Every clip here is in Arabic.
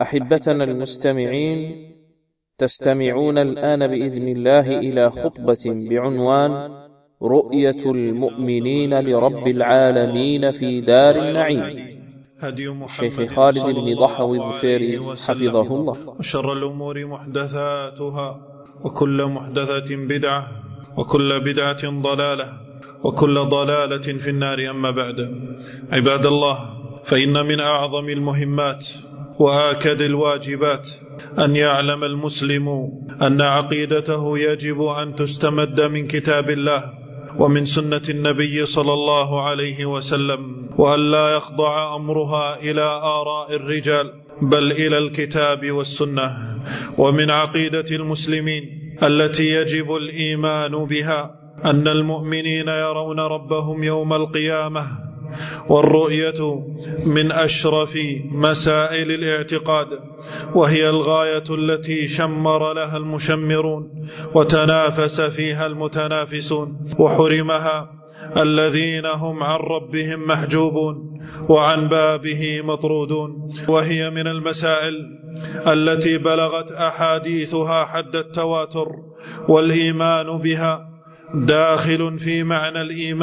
أحبتنا المستمعين، تستمعون الآن بإذن الله إلى خطبة بعنوان رؤية المؤمنين لرب العالمين في دار النعيم، الشيخ خالد بن ضحوي الظفيري حفظه الله. وشر الأمور محدثاتها، وكل محدثة بدعة، وكل بدعة ضلالة، وكل ضلالة في النار. أما بعد، عباد الله، فإن من أعظم المهمات وآكد الواجبات أن يعلم المسلم أن عقيدته يجب أن تستمد من كتاب الله ومن سنة النبي صلى الله عليه وسلم، وأن لا يخضع أمرها إلى آراء الرجال بل إلى الكتاب والسنة. ومن عقيدة المسلمين التي يجب الإيمان بها أن المؤمنين يرون ربهم يوم القيامة، والرؤية من أشرف مسائل الاعتقاد، وهي الغاية التي شمر لها المشمرون وتنافس فيها المتنافسون، وحرمها الذين هم عن ربهم محجوبون وعن بابه مطرودون. وهي من المسائل التي بلغت أحاديثها حد التواتر، والإيمان بها داخل في معنى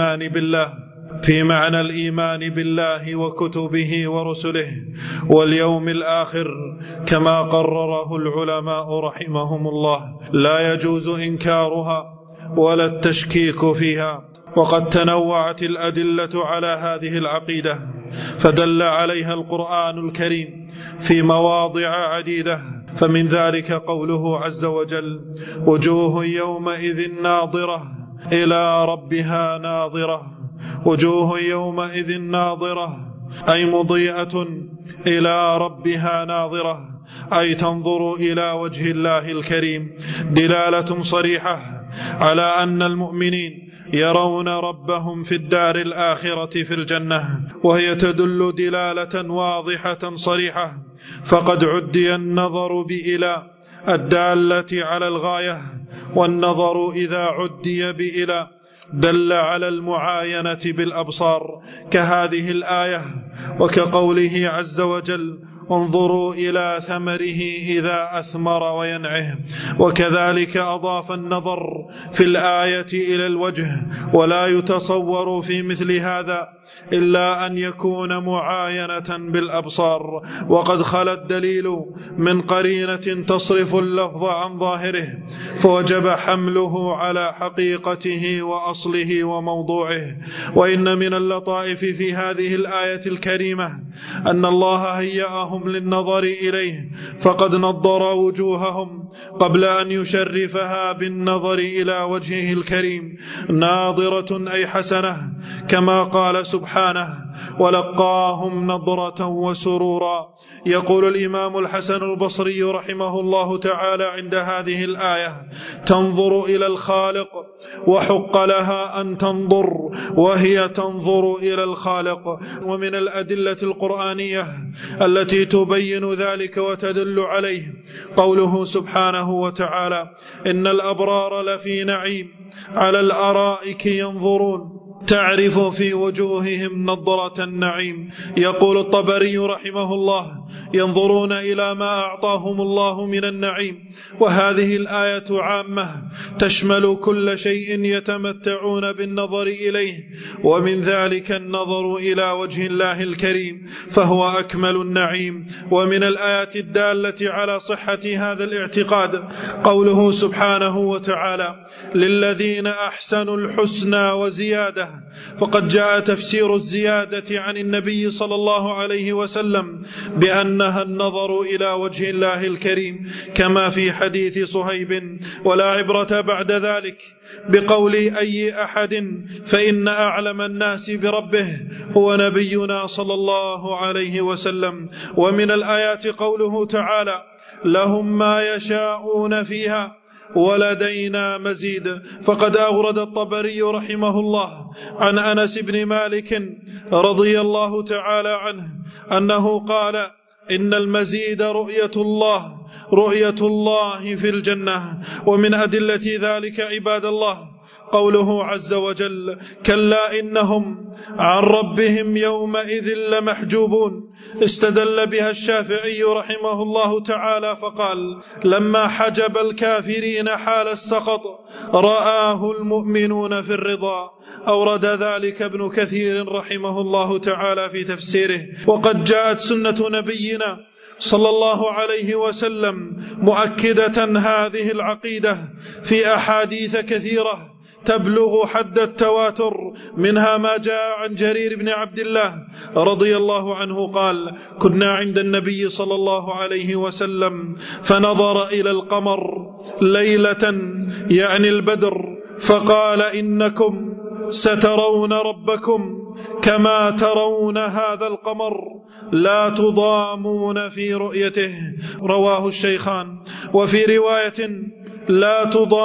الإيمان بالله وكتبه ورسله واليوم الآخر، كما قرره العلماء رحمهم الله. لا يجوز إنكارها ولا التشكيك فيها، وقد تنوعت الأدلة على هذه العقيدة، فدل عليها القرآن الكريم في مواضع عديدة. فمن ذلك قوله عز وجل: وجوه يومئذ ناظرة إلى ربها ناظرة. وجوه يومئذ ناظرة أي مضيئة إلى ربها ناظرة، أي تنظر إلى وجه الله الكريم، دلالة صريحة على أن المؤمنين يرون ربهم في الدار الآخرة في الجنة، وهي تدل دلالة واضحة صريحة. فقد عدي النظر بإلى الدالة على الغاية، والنظر إذا عدي بإلى دل على المعاينة بالأبصار، كهذه الآية، وكقوله عز وجل: انظروا إلى ثمره إذا أثمر وينعه. وكذلك أضاف النظر في الآية إلى الوجه، ولا يتصور في مثل هذا إلا أن يكون معاينة بالأبصار، وقد خلا الدليل من قرينة تصرف اللفظ عن ظاهره، فوجب حمله على حقيقته وأصله وموضوعه. وإن من اللطائف في هذه الآية الكريمة أن الله هيأهم للنظر إليه، فقد نضر وجوههم قبل أن يشرفها بالنظر إلى وجهه الكريم، ناظرة أي حسنة، كما قال سبحانه: ولقاهم نضرة وسرورا. يقول الإمام الحسن البصري رحمه الله تعالى عند هذه الآية: تنظر إلى الخالق، وحق لها أن تنظر وهي تنظر إلى الخالق. ومن الأدلة القرآنية التي تبين ذلك وتدل عليه قوله سبحانه وتعالى: إن الأبرار لفي نعيم على الأرائك ينظرون تعرف في وجوههم نضرة النعيم. يقول الطبري رحمه الله: ينظرون إلى ما أعطاهم الله من النعيم. وهذه الآية عامة تشمل كل شيء يتمتعون بالنظر إليه، ومن ذلك النظر إلى وجه الله الكريم، فهو أكمل النعيم. ومن الآيات الدالة على صحة هذا الاعتقاد قوله سبحانه وتعالى: للذين أحسنوا الحسنى وزيادة. فقد جاء تفسير الزيادة عن النبي صلى الله عليه وسلم بأنها النظر إلى وجه الله الكريم، كما في حديث صهيب: ولا عبرة بعد ذلك بقول أي أحد، فإن أعلم الناس بربه هو نبينا صلى الله عليه وسلم. ومن الآيات قوله تعالى: لهم ما يشاءون فيها ولدينا مزيد. فقد أورد الطبري رحمه الله عن أنس بن مالك رضي الله تعالى عنه أنه قال: إن المزيد رؤية الله في الجنة. ومن أدلة ذلك عباد الله قوله عز وجل: كلا إنهم عن ربهم يومئذ لمحجوبون، استدل بها الشافعي رحمه الله تعالى فقال: لما حجب الكافرين حال السقط رآه المؤمنون في الرضا. أورد ذلك ابن كثير رحمه الله تعالى في تفسيره. وقد جاءت سنة نبينا صلى الله عليه وسلم مؤكدة هذه العقيدة في أحاديث كثيرة تبلغ حد التواتر، منها ما جاء عن جرير بن عبد الله رضي الله عنه قال: كنا عند النبي صلى الله عليه وسلم فنظر إلى القمر ليلة، يعني البدر، فقال: إنكم سترون ربكم كما ترون هذا القمر لا تضامون في رؤيته. رواه الشيخان. وفي رواية: لا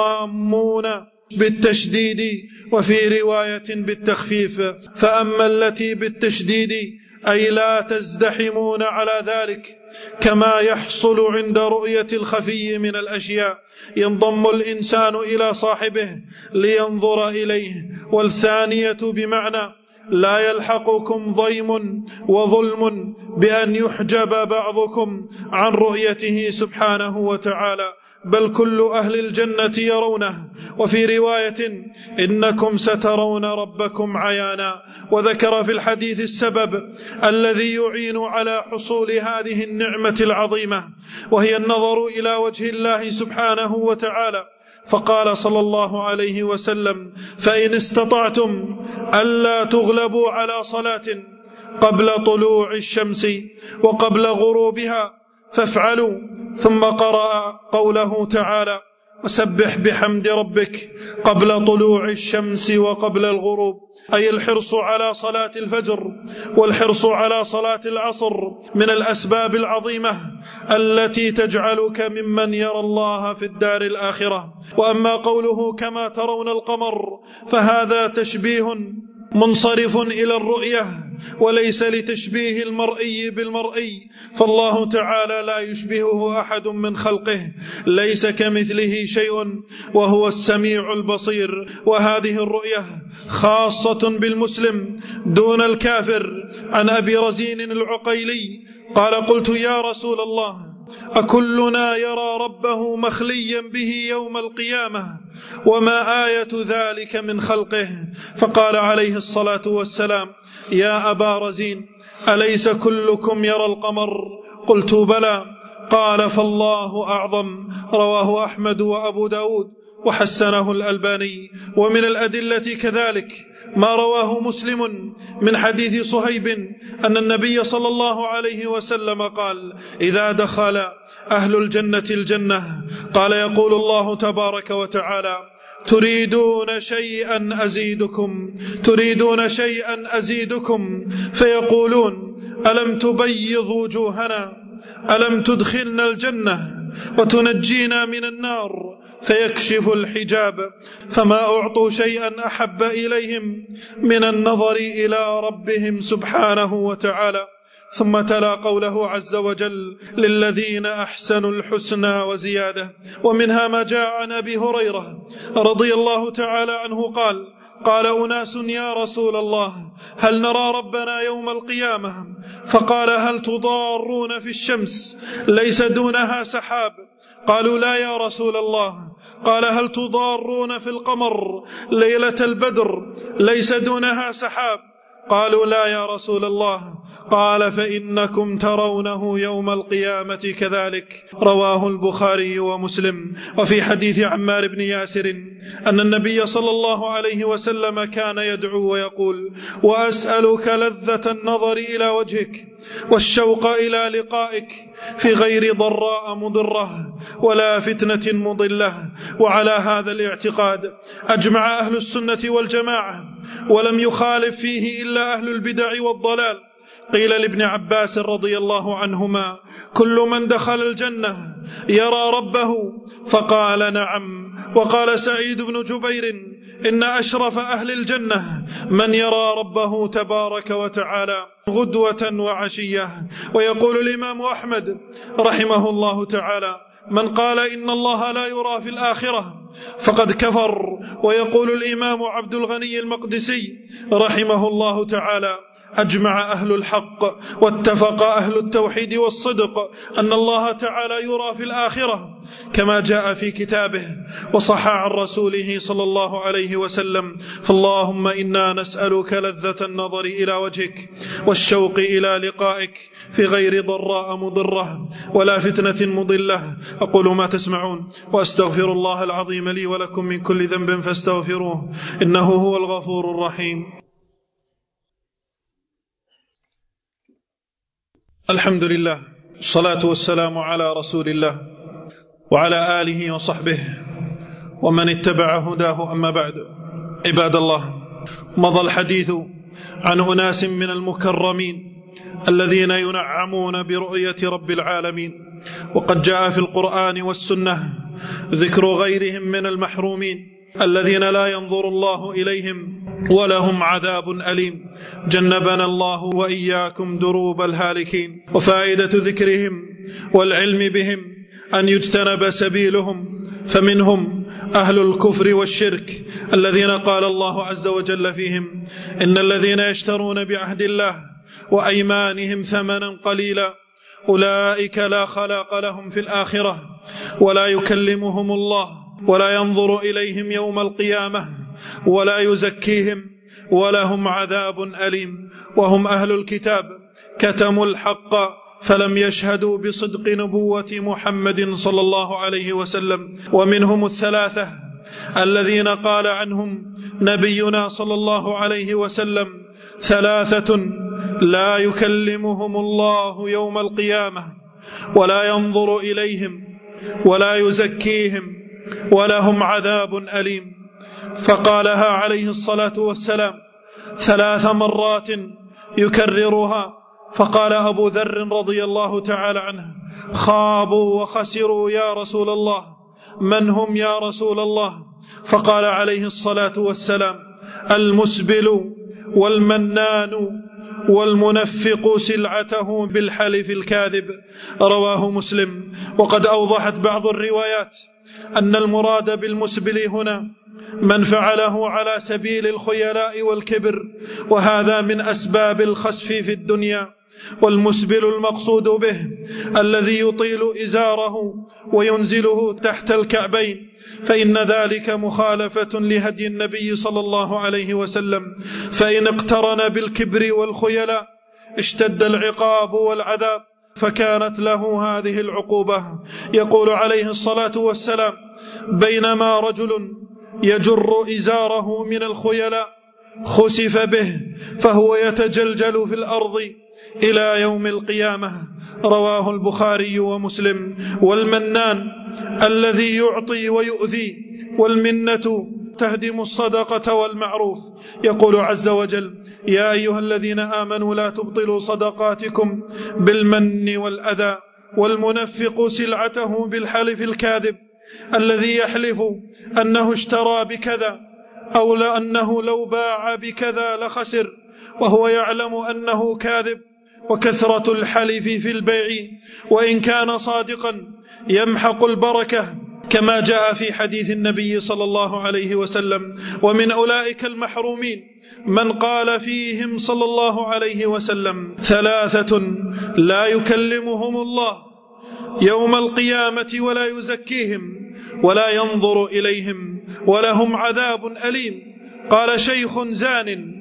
تضامون بالتشديد، وفي رواية بالتخفيف. فأما التي بالتشديد أي لا تزدحمون على ذلك، كما يحصل عند رؤية الخفي من الأشياء، ينضم الإنسان إلى صاحبه لينظر إليه. والثانية بمعنى لا يلحقكم ضيم وظلم بأن يحجب بعضكم عن رؤيته سبحانه وتعالى، بل كل أهل الجنة يرونه. وفي رواية: إنكم سترون ربكم عيانا. وذكر في الحديث السبب الذي يعين على حصول هذه النعمة العظيمة، وهي النظر إلى وجه الله سبحانه وتعالى، فقال صلى الله عليه وسلم: فإن استطعتم ألا تغلبوا على صلاة قبل طلوع الشمس وقبل غروبها فافعلوا. ثم قرأ قوله تعالى: وسبح بحمد ربك قبل طلوع الشمس وقبل الغروب، أي الحرص على صلاة الفجر والحرص على صلاة العصر من الأسباب العظيمة التي تجعلك ممن يرى الله في الدار الآخرة. وأما قوله كما ترون القمر فهذا تشبيه منصرف إلى الرؤية، وليس لتشبيه المرئي بالمرئي، فالله تعالى لا يشبهه أحد من خلقه، ليس كمثله شيء وهو السميع البصير. وهذه الرؤية خاصة بالمسلم دون الكافر. عن أبي رزين العقيلي قال: قلت يا رسول الله، أكلنا يرى ربه مخليا به يوم القيامة؟ وما آية ذلك من خلقه؟ فقال عليه الصلاة والسلام: يا أبا رزين، أليس كلكم يرى القمر؟ قلت بلى. قال: فالله أعظم. رواه أحمد وأبو داود وحسنه الألباني. ومن الأدلة كذلك ما رواه مسلم من حديث صهيب أن النبي صلى الله عليه وسلم قال: إذا دخل أهل الجنة الجنة قال يقول الله تبارك وتعالى: تريدون شيئا أزيدكم، تريدون شيئا أزيدكم، فيقولون: ألم تبيض وجوهنا، ألم تدخلنا الجنة وتنجينا من النار؟ فيكشف الحجاب، فما أعطوا شيئا أحب إليهم من النظر إلى ربهم سبحانه وتعالى. ثم تلا قوله عز وجل: للذين أحسنوا الحسنى وزيادة. ومنها ما جاء عن أبي هريرة رضي الله تعالى عنه قال أناس: يا رسول الله، هل نرى ربنا يوم القيامة؟ فقال: هل تضارون في الشمس ليس دونها سحاب؟ قالوا: لا يا رسول الله. قال: هل تضارون في القمر ليلة البدر ليس دونها سحاب؟ قالوا: لا يا رسول الله. قال: فإنكم ترونه يوم القيامة كذلك. رواه البخاري ومسلم. وفي حديث عمار بن ياسر أن النبي صلى الله عليه وسلم كان يدعو ويقول: وأسألك لذة النظر إلى وجهك والشوق إلى لقائك في غير ضراء مضرة ولا فتنة مضلة. وعلى هذا الاعتقاد أجمع أهل السنة والجماعة، ولم يخالف فيه إلا أهل البدع والضلال. قيل لابن عباس رضي الله عنهما: كل من دخل الجنة يرى ربه؟ فقال: نعم. وقال سعيد بن جبير: إن أشرف أهل الجنة من يرى ربه تبارك وتعالى غدوة وعشية. ويقول الإمام أحمد رحمه الله تعالى: من قال إن الله لا يرى في الآخرة فقد كفر. ويقول الإمام عبد الغني المقدسي رحمه الله تعالى: أجمع أهل الحق واتفق أهل التوحيد والصدق أن الله تعالى يرى في الآخرة كما جاء في كتابه وصح عن رسوله صلى الله عليه وسلم. فاللهم إنا نسألك لذة النظر إلى وجهك والشوق إلى لقائك في غير ضراء مضرة ولا فتنة مضلة. أقول ما تسمعون وأستغفر الله العظيم لي ولكم من كل ذنب فاستغفروه إنه هو الغفور الرحيم. الحمد لله، الصلاة والسلام على رسول الله وعلى آله وصحبه ومن اتبع هداه. أما بعد، عباد الله، مضى الحديث عن أناس من المكرمين الذين ينعمون برؤية رب العالمين، وقد جاء في القرآن والسنة ذكر غيرهم من المحرومين الذين لا ينظر الله إليهم ولهم عذاب أليم. جنبنا الله وإياكم دروب الهالكين. وفائدة ذكرهم والعلم بهم أن يجتنب سبيلهم، فمنهم أهل الكفر والشرك الذين قال الله عز وجل فيهم: إن الذين يشترون بعهد الله وأيمانهم ثمنا قليلا أولئك لا خلاق لهم في الآخرة ولا يكلمهم الله ولا ينظر إليهم يوم القيامة ولا يزكيهم ولهم عذاب أليم. وهم أهل الكتاب كتموا الحق فلم يشهدوا بصدق نبوة محمد صلى الله عليه وسلم. ومنهم الثلاثة الذين قال عنهم نبينا صلى الله عليه وسلم: ثلاثة لا يكلمهم الله يوم القيامة ولا ينظر إليهم ولا يزكيهم ولهم عذاب أليم. فقالها عليه الصلاة والسلام 3 مرات يكررها. فقال أبو ذر رضي الله تعالى عنه: خابوا وخسروا يا رسول الله. من هم يا رسول الله؟ فقال عليه الصلاة والسلام: المسبل والمنان والمنفق سلعته بالحلف الكاذب. رواه مسلم. وقد أوضحت بعض الروايات أن المراد بالمسبل هنا من فعله على سبيل الخيلاء والكبر، وهذا من أسباب الخسف في الدنيا. والمسبل المقصود به الذي يطيل إزاره وينزله تحت الكعبين، فإن ذلك مخالفة لهدي النبي صلى الله عليه وسلم، فإن اقترن بالكبر والخيلاء اشتد العقاب والعذاب، فكانت له هذه العقوبة. يقول عليه الصلاة والسلام: بينما رجل يجر إزاره من الخيلاء خسف به فهو يتجلجل في الأرض إلى يوم القيامة. رواه البخاري ومسلم. والمنان الذي يعطي ويؤذي، والمنة تهدم الصدقة والمعروف. يقول عز وجل: يا أيها الذين آمنوا لا تبطلوا صدقاتكم بالمن والأذى. والمنفق سلعته بالحلف الكاذب الذي يحلف أنه اشترى بكذا أو لأنه لو باع بكذا لخسر وهو يعلم أنه كاذب. وكثرة الحلف في البيع وإن كان صادقا يمحق البركة، كما جاء في حديث النبي صلى الله عليه وسلم: ومن أولئك المحرومين من قال فيهم صلى الله عليه وسلم: 3 لا يكلمهم الله يوم القيامة ولا يزكيهم ولا ينظر إليهم ولهم عذاب أليم. قال: شيخ زان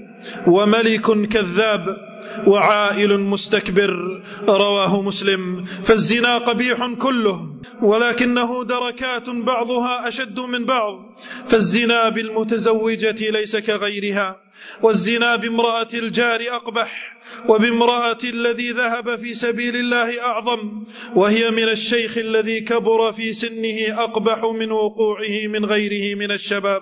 وملك كذاب وعائل مستكبر. رواه مسلم. فالزنا قبيح كله، ولكنه دركات بعضها أشد من بعض. فالزنا بالمتزوجة ليس كغيرها، والزنا بامرأة الجار أقبح، وبامرأة الذي ذهب في سبيل الله أعظم، وهي من الشيخ الذي كبر في سنه أقبح من وقوعه من غيره من الشباب.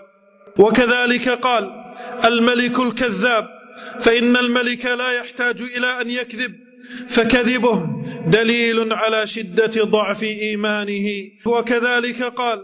وكذلك قال: الملك الكذاب، فإن الملك لا يحتاج إلى أن يكذب، فكذبه دليل على شدة ضعف إيمانه. وكذلك قال: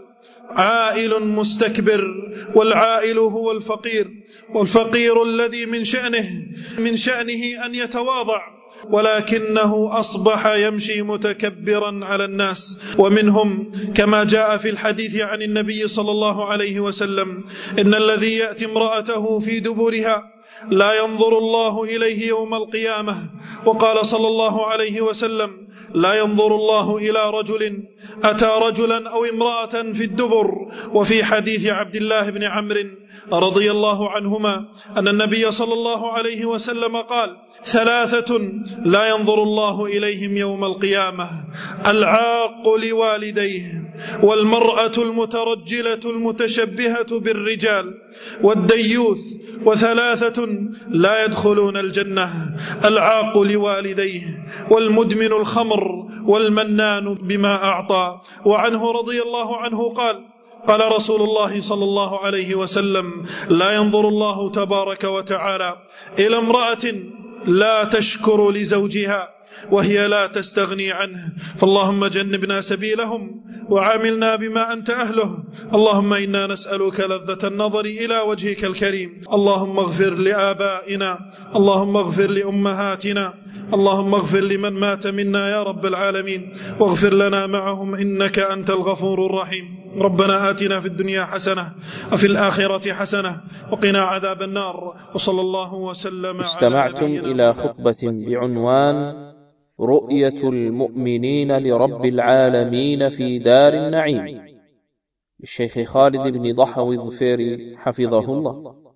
عائل مستكبر، والعائل هو الفقير، والفقير الذي من شأنه أن يتواضع ولكنه أصبح يمشي متكبرا على الناس. ومنهم كما جاء في الحديث عن النبي صلى الله عليه وسلم: إن الذي يأتي امرأته في دبرها لا ينظر الله إليه يوم القيامة. وقال صلى الله عليه وسلم: لا ينظر الله إلى رجل أتى رجلا أو امرأة في الدبر. وفي حديث عبد الله بن عمرو رضي الله عنهما أن النبي صلى الله عليه وسلم قال: 3 لا ينظر الله إليهم يوم القيامة: العاق لوالديه، والمرأة المترجلة المتشبهة بالرجال، والديوث. و3 لا يدخلون الجنة: العاق لوالديه، والمدمن الخمر، والمنان بما أعطى. وعنه رضي الله عنه قال رسول الله صلى الله عليه وسلم: لا ينظر الله تبارك وتعالى إلى امرأة لا تشكر لزوجها وهي لا تستغني عنه. فاللهم جنبنا سبيلهم وعاملنا بما أنت أهله. اللهم إنا نسألك لذة النظر إلى وجهك الكريم. اللهم اغفر لآبائنا، اللهم اغفر لأمهاتنا، اللهم اغفر لمن مات منا يا رب العالمين، واغفر لنا معهم إنك أنت الغفور الرحيم. ربنا آتنا في الدنيا حسنة وفي الآخرة حسنة وقنا عذاب النار. وصلى الله وسلم. استمعتم إلى خطبة بعنوان رؤية المؤمنين لرب العالمين في دار النعيم للشيخ خالد بن ضحوي الظفيري حفظه الله.